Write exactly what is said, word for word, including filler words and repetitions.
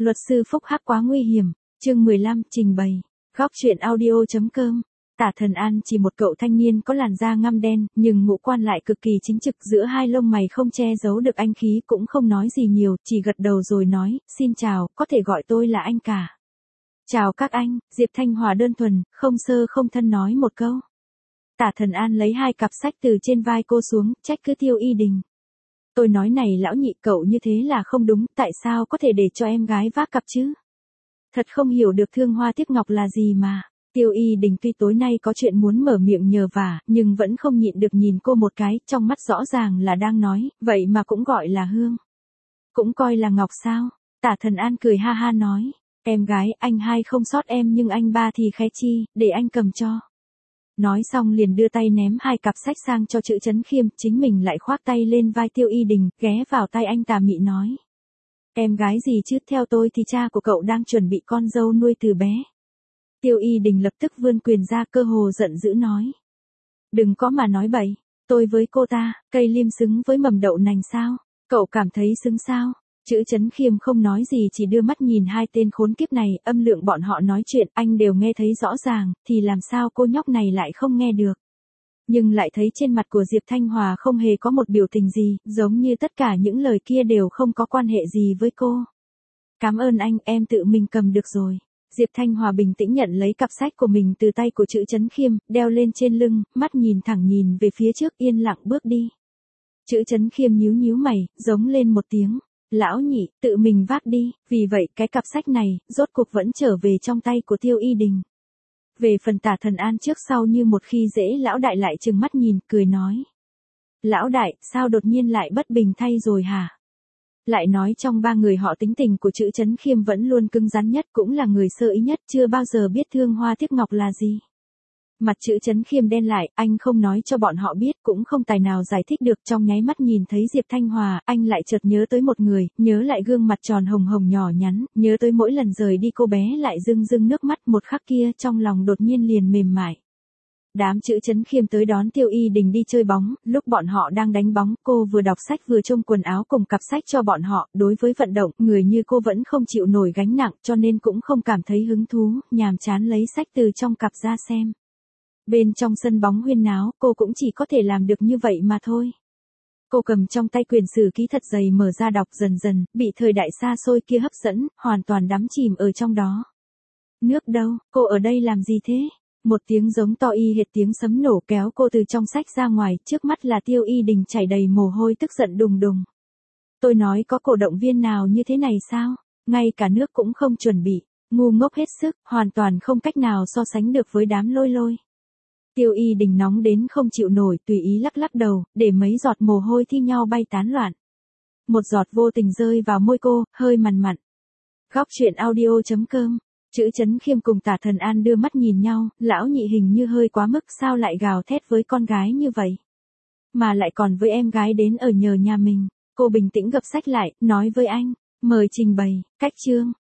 Luật sư phúc hắc quá nguy hiểm. Chương mười lăm trình bày. Góc truyện audio.com. Tả Thần An chỉ một cậu thanh niên có làn da ngăm đen, nhưng ngũ quan lại cực kỳ chính trực, giữa hai lông mày không che giấu được anh khí, cũng không nói gì nhiều, chỉ gật đầu rồi nói, xin chào, có thể gọi tôi là anh cả. Chào các anh, Diệp Thanh Hòa đơn thuần, không sơ không thân nói một câu. Tả Thần An lấy hai cặp sách từ trên vai cô xuống, trách cứ Tiêu Y Đình. Tôi nói này lão nhị, cậu như thế là không đúng, tại sao có thể để cho em gái vác cặp chứ? Thật không hiểu được thương hoa tiếc ngọc là gì mà. Tiêu Y Đình tuy tối nay có chuyện muốn mở miệng nhờ vả, nhưng vẫn không nhịn được nhìn cô một cái, trong mắt rõ ràng là đang nói, vậy mà cũng gọi là hương. Cũng coi là ngọc sao? Tả Thần An cười ha ha nói, em gái, anh hai không sót em nhưng anh ba thì khé chi, để anh cầm cho. Nói xong liền đưa tay ném hai cặp sách sang cho Chữ Chấn Khiêm, chính mình lại khoác tay lên vai Tiêu Y Đình, ghé vào tay anh tà mị nói. Em gái gì chứ, theo tôi thì cha của cậu đang chuẩn bị con dâu nuôi từ bé. Tiêu Y Đình lập tức vươn quyền ra, cơ hồ giận dữ nói. Đừng có mà nói bậy, tôi với cô ta, cây liêm xứng với mầm đậu nành sao, cậu cảm thấy xứng sao? Chữ Chấn Khiêm không nói gì, chỉ đưa mắt nhìn hai tên khốn kiếp này, âm lượng bọn họ nói chuyện anh đều nghe thấy rõ ràng, thì làm sao cô nhóc này lại không nghe được. Nhưng lại thấy trên mặt của Diệp Thanh Hòa không hề có một biểu tình gì, giống như tất cả những lời kia đều không có quan hệ gì với cô. Cảm ơn anh, em tự mình cầm được rồi. Diệp Thanh Hòa bình tĩnh nhận lấy cặp sách của mình từ tay của Chữ Chấn Khiêm, đeo lên trên lưng, mắt nhìn thẳng nhìn về phía trước, yên lặng bước đi. Chữ Chấn Khiêm nhíu nhíu mày, giống lên một tiếng. Lão nhị, tự mình vác đi, vì vậy cái cặp sách này, rốt cuộc vẫn trở về trong tay của Tiêu Y Đình. Về phần Tả Thần An trước sau như một khi dễ lão đại lại trừng mắt nhìn, cười nói. Lão đại, sao đột nhiên lại bất bình thay rồi hả? Lại nói trong ba người họ tính tình của Chữ Chấn Khiêm vẫn luôn cứng rắn nhất, cũng là người sơ ý nhất, chưa bao giờ biết thương hoa tiếc ngọc là gì. Mặt Chữ Chấn Khiêm đen lại, anh không nói cho bọn họ biết, cũng không tài nào giải thích được, trong nháy mắt nhìn thấy Diệp Thanh Hòa, anh lại chợt nhớ tới một người, nhớ lại gương mặt tròn hồng hồng nhỏ nhắn, nhớ tới mỗi lần rời đi cô bé lại rưng rưng nước mắt, một khắc kia trong lòng đột nhiên liền mềm mại. Đám Chữ Chấn Khiêm tới đón Tiêu Y Đình đi chơi bóng, lúc bọn họ đang đánh bóng, cô vừa đọc sách vừa trông quần áo cùng cặp sách cho bọn họ, đối với vận động, người như cô vẫn không chịu nổi gánh nặng, cho nên cũng không cảm thấy hứng thú, nhàm chán lấy sách từ trong cặp ra xem. Bên trong sân bóng huyên náo, cô cũng chỉ có thể làm được như vậy mà thôi. Cô cầm trong tay quyển sử ký thật dày mở ra đọc, dần dần, bị thời đại xa xôi kia hấp dẫn, hoàn toàn đắm chìm ở trong đó. Nước đâu, cô ở đây làm gì thế? Một tiếng giống to y hệt tiếng sấm nổ kéo cô từ trong sách ra ngoài, trước mắt là Tiêu Y Đình chảy đầy mồ hôi tức giận đùng đùng. Tôi nói có cổ động viên nào như thế này sao? Ngay cả nước cũng không chuẩn bị, ngu ngốc hết sức, hoàn toàn không cách nào so sánh được với đám lôi lôi. Tiêu Y Đình nóng đến không chịu nổi, tùy ý lắc lắc đầu, để mấy giọt mồ hôi thi nhau bay tán loạn. Một giọt vô tình rơi vào môi cô, hơi mằn mặn. Góc truyện audio.com. Chữ Chấn Khiêm cùng Tả Thần An đưa mắt nhìn nhau, lão nhị hình như hơi quá mức, sao lại gào thét với con gái như vậy? Mà lại còn với em gái đến ở nhờ nhà mình. Cô bình tĩnh gập sách lại, nói với anh, mời trình bày, cách chương.